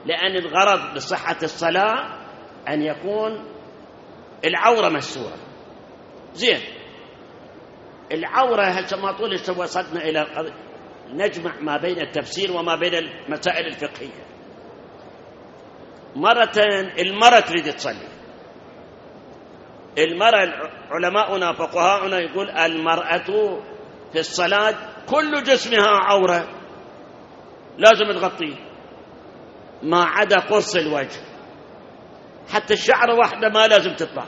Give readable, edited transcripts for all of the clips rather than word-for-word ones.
لأن الغرض لصحة الصلاة أن يكون العورة مستورة. زين، العورة هسه ما طول وصلنا إلى نجمع ما بين التفسير وما بين المسائل الفقهية. المرأة تريد تصلي، المرأة علماؤنا فقهاؤنا يقول المرأة في الصلاة كل جسمها عورة لازم تغطيه ما عدا قرص الوجه، حتى الشعر واحدة ما لازم تطلع،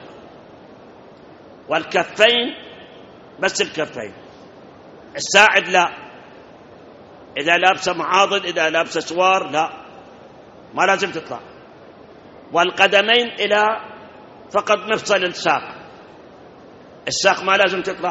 والكفين بس الكفين، الساعد لا، إذا لابسة معاضد إذا لابسة سوار لا ما لازم تطلع، والقدمين إلى فقط مفصل الساق ما لازم تطلع،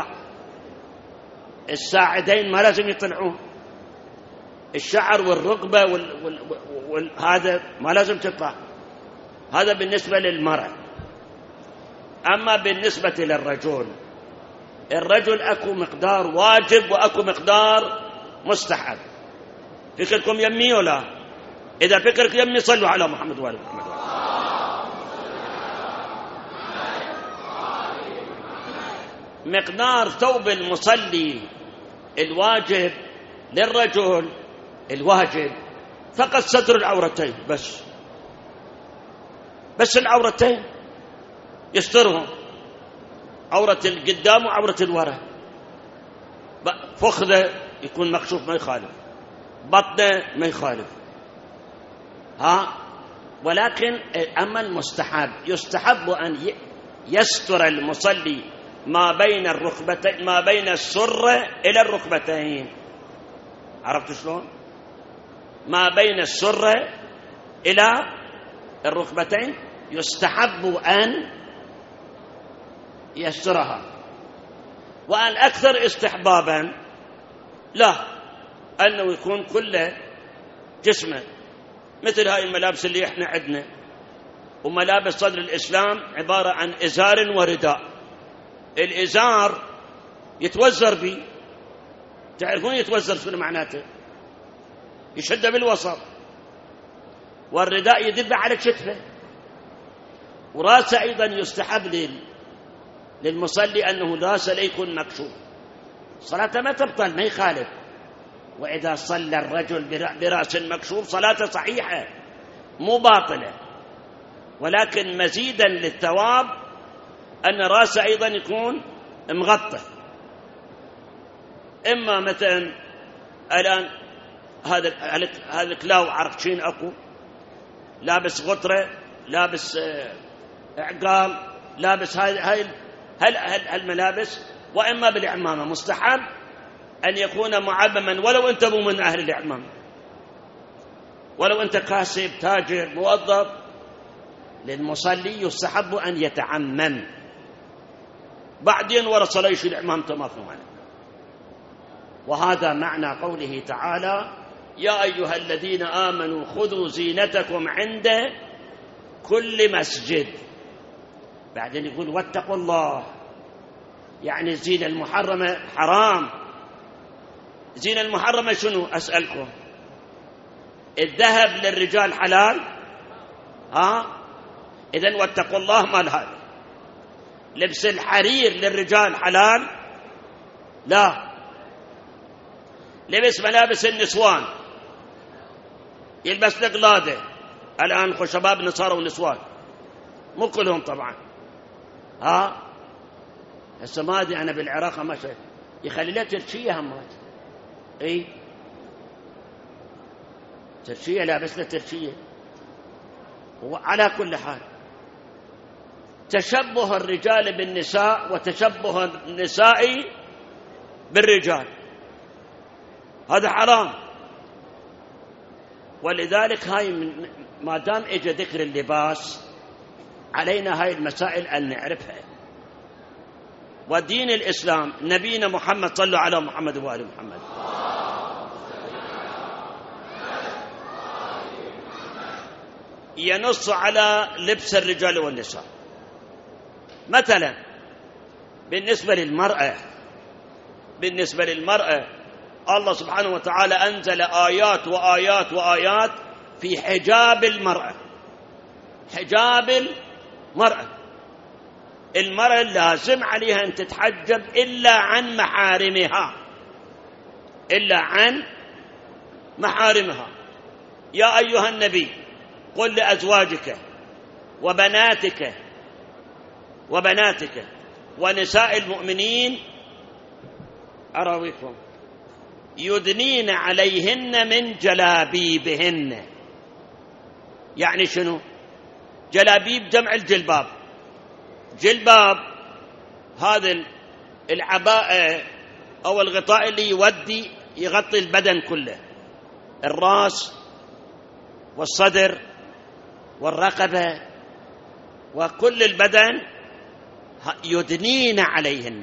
الساعدين ما لازم يطلعون، الشعر والرقبة هذا ما لازم تطلع. هذا بالنسبة للمرأة. أما بالنسبة للرجل، الرجل أكو مقدار واجب وأكو مقدار مستحب. فكركم يمي ولا؟ إذا فكرك يمي صلوا على محمد وآل محمد. مقدار ثوب المصلي الواجب للرجل الواجب فقط ستر العورتين بس العورتين يسترهم، عورة القدام وعورة الوراء، فخذه يكون مكشوف ما يخالف، بطنه ما يخالف، ولكن أما المستحب يستحب أن يستر المصلي ما بين الركبتين، ما بين السرة إلى الركبتين. عرفت شلون؟ ما بين السرة إلى الركبتين يستحب أن يسترها، والأكثر استحبابا لا أنه يكون كل جسمه، مثل هاي الملابس اللي احنا عندنا، وملابس صدر الإسلام عبارة عن إزار ورداء. الإزار يتوزر به، تعرفون يتوزر شنو معناته؟ يشد بالوسط، والرداء يدب على كتفه، وراسه أيضا يستحب للمصلي أنه راسه لا يكون مكشوف، صلاته ما تبطل ما يخالف. وإذا صلى الرجل برأس مكشوف صلاته صحيحة مو باطلة، ولكن مزيدا للثواب أن راسه أيضا يكون مغطى. إما مثلا الآن هذا الكلاو عرقشين أكو لابس غطرة، لابس عقال، لابس هاي الملابس، وإما بالعمامة مستحب أن يكون معمما، ولو أنت مو من أهل العمامة، ولو أنت كاسب تاجر موظف، للمصلي يستحب أن يتعمم، بعدين ورا صلاة يشيل عمامته ما في معنى. وهذا معنى قوله تعالى: يا أيها الذين آمنوا خذوا زينتكم عند كل مسجد. بعدين يقول واتقوا الله، يعني الزينة المحرمة حرام. زينة المحرمة شنو؟ أسألكم، الذهب للرجال حلال؟ إذن واتقوا الله مال هذا. لبس الحرير للرجال حلال؟ لا. لبس ملابس النسوان، يلبس لقلادة، الآن خو شباب صاروا نسوان، مو كلهم طبعا، هسه ما أدري أنا بالعراق ما شايف يخلي له ترشية همات، ترشية، لابس له ترشية. وعلى كل حال تشبه الرجال بالنساء وتشبه النساء بالرجال هذا حرام. ولذلك هاي ما دام اجى ذكر اللباس علينا هاي المسائل أن نعرفها. ودين الإسلام نبينا محمد، صلوا على محمد وآل محمد، ينص على لبس الرجال والنساء. مثلا بالنسبة للمرأة الله سبحانه وتعالى أنزل آيات وآيات وآيات في حجاب المرأة. حجاب المرأة، المرأة لازم عليها أن تتحجب إلا عن محارمها، إلا عن محارمها. يا أيها النبي قل لأزواجك وبناتك ونساء المؤمنين أراويكم يدنين عليهن من جلابيبهن. يعني شنو؟ جلابيب جمع الجلباب. جلباب هذا العباءة أو الغطاء اللي يغطي البدن كله، الرأس والصدر والرقبة وكل البدن. يدنين عليهن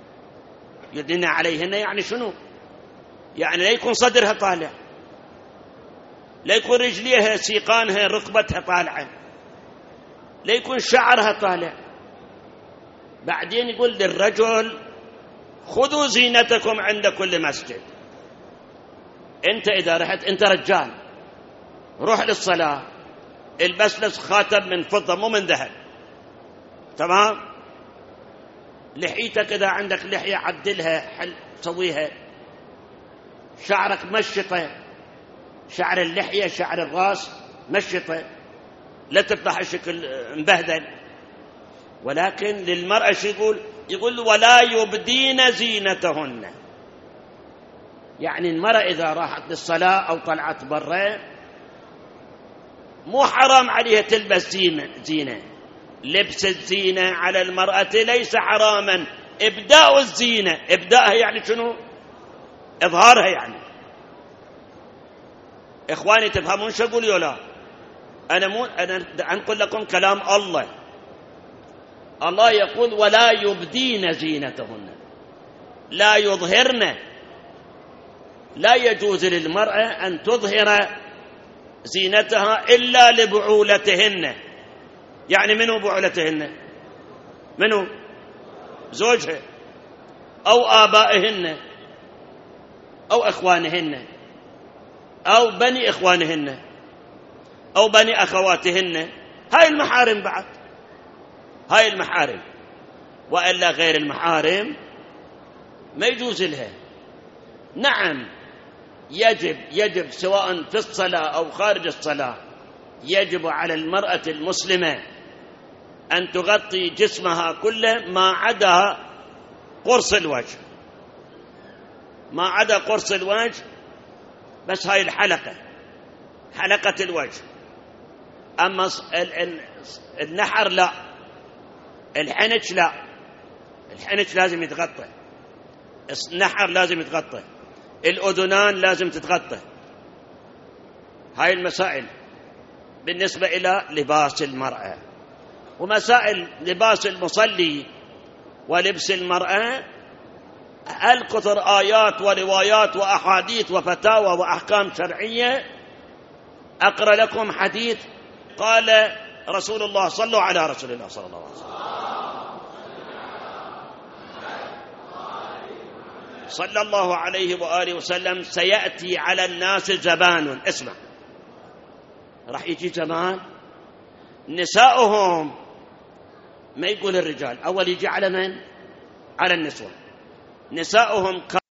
يعني شنو؟ يعني لا يكون صدرها طالع، لا يكون رجليها سيقانها ركبتها طالعة، لا يكون شعرها طالع. بعدين يقول للرجل خذوا زينتكم عند كل مسجد. انت اذا رحت، انت رجال، روح للصلاة البس لك خاتم من فضة مو من ذهب، تمام؟ لحيتك اذا عندك لحية عدلها، سويها. شعرك مشطه، شعر اللحية شعر الراس مشطه، لا تطلع الشكل مبهدل. ولكن للمرأة شو يقول ولا يبدين زينتهن. يعني المرأة إذا راحت للصلاة أو طلعت برا مو حرام عليها تلبس زينة. لبس الزينة على المرأة ليس حراما. إبداء الزينة، إبداءها يعني شنو؟ إظهارها. يعني إخواني تفهمون شو أقول ولا؟ أنا أنقل لكم كلام الله. الله يقول ولا يبدين زينتهن، لا يظهرن. لا يجوز للمرأة أن تظهر زينتها إلا لبعولتهن. يعني منو بعولتهن؟ منو؟ زوجها أو آبائهن أو إخوانهن أو بني إخوانهن أو بني أخواتهن. هاي المحارم بعد، هاي المحارم. وإلا غير المحارم ما يجوز لها. نعم يجب سواء في الصلاة أو خارج الصلاة، يجب على المرأة المسلمة أن تغطي جسمها كله ما عدا قرص الوجه، ما عدا قرص الوجه بس. هاي حلقة الوجه. أما النحر لا، الحنك لا، الحنك لازم يتغطى، النحر لازم يتغطى، الأذنان لازم تتغطى. هاي المسائل بالنسبة إلى لباس المرأة. ومسائل لباس المصلي ولبس المرأة الكثر آيات وروايات وأحاديث وفتاوى وأحكام شرعية. أقرأ لكم حديث قال رسول الله، صلوا على رسول الله صلى الله عليه وسلم، صلى الله عليه وآله وسلم: سيأتي على الناس زمان، اسمع، راح يجي زمان نساؤهم، ما يقول الرجال، أول يجي على من؟ على النسوة. نساؤهم